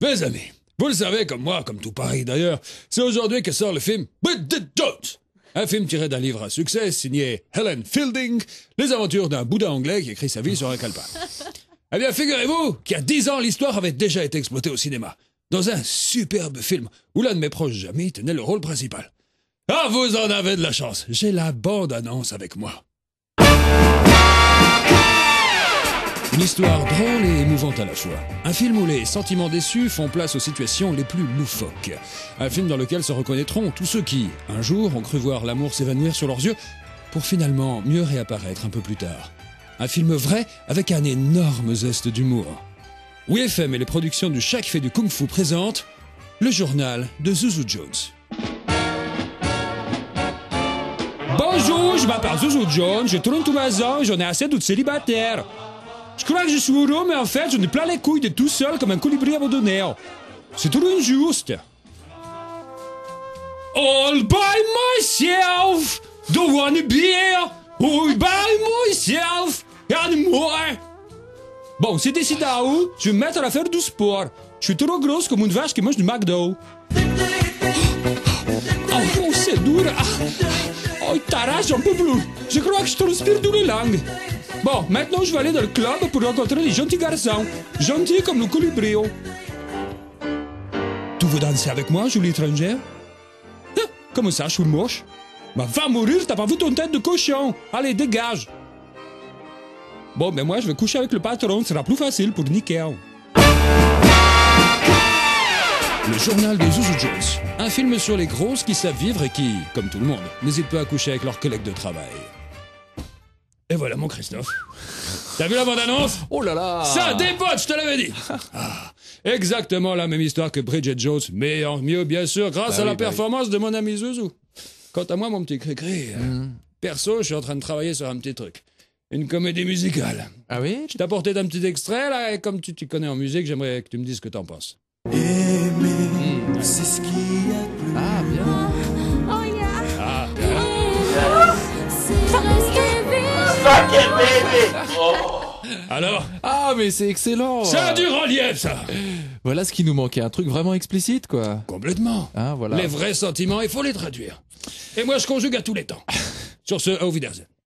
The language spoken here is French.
Mes amis, vous le savez comme moi, comme tout Paris d'ailleurs, c'est aujourd'hui que sort le film Bridget Jones. Un film tiré d'un livre à succès signé Helen Fielding, les aventures d'un bouddha anglais qui écrit sa vie sur un calepin. Eh bien, figurez-vous qu'il y a 10 ans, l'histoire avait déjà été exploitée au cinéma, dans un superbe film où l'un de mes proches amis tenait le rôle principal. Ah, vous en avez de la chance, j'ai la bande-annonce avec moi. Une histoire drôle et émouvante à la fois. Un film où les sentiments déçus font place aux situations les plus loufoques. Un film dans lequel se reconnaîtront tous ceux qui, un jour, ont cru voir l'amour s'évanouir sur leurs yeux, pour finalement mieux réapparaître un peu plus tard. Un film vrai avec un énorme zeste d'humour. WFM et les productions du Chac fait du Kung Fu présentent le journal de Zouzou Jones. Bonjour, je m'appelle Zouzou Jones, je tourne tous mes ans et j'en ai assez d'être célibataire. Je crois que je suis heureux, mais en fait, j'en ai plein les couilles d'être tout seul comme un colibri abandonné. C'est tout injuste. All by myself, don't wanna be here, all by myself, anymore. Bon, c'est décidé à où? Je vais me mettre à faire du sport. Je suis trop grosse comme une vache qui mange du McDo. Oh, c'est dur. Oh, t'arrache, j'en peux plus. Je crois que je transpire tous les langues. Bon, maintenant je vais aller dans le club pour rencontrer les gentils garçons. Gentils comme le colibri. Tu veux danser avec moi, Julie étrangère? Hein? Comment ça, je suis moche? Bah, va mourir, t'as pas vu ton tête de cochon. Allez, dégage. Bon, ben moi je vais coucher avec le patron, ce sera plus facile pour niquer. Le journal de Zouzou Jones. Un film sur les grosses qui savent vivre et qui, comme tout le monde, n'hésitent pas à coucher avec leurs collègues de travail. Et voilà mon Christophe. T'as vu la bande-annonce? Oh là là! Ça dépote, je te l'avais dit. Exactement la même histoire que Bridget Jones, mais en mieux bien sûr grâce à la performance de mon ami Zouzou. Quant à moi mon petit Cricri, perso je suis en train de travailler sur un petit truc. Une comédie musicale. Ah oui? Je t'ai apporté d'un petit extrait là, et comme tu t'y connais en musique, j'aimerais que tu me dises ce que t'en penses. Aimer, c'est ce qu'il y a de plus. Ah bien. Oh yeah. Ah, Fuck it, baby! alors, Ah mais c'est excellent! c'est un du relief ça. Voilà ce qui nous manquait, un truc vraiment explicite quoi. Complètement. Hein, voilà. Les vrais sentiments, il faut les traduire. Et moi je conjugue à tous les temps. Sur ce, au Wiedersehen.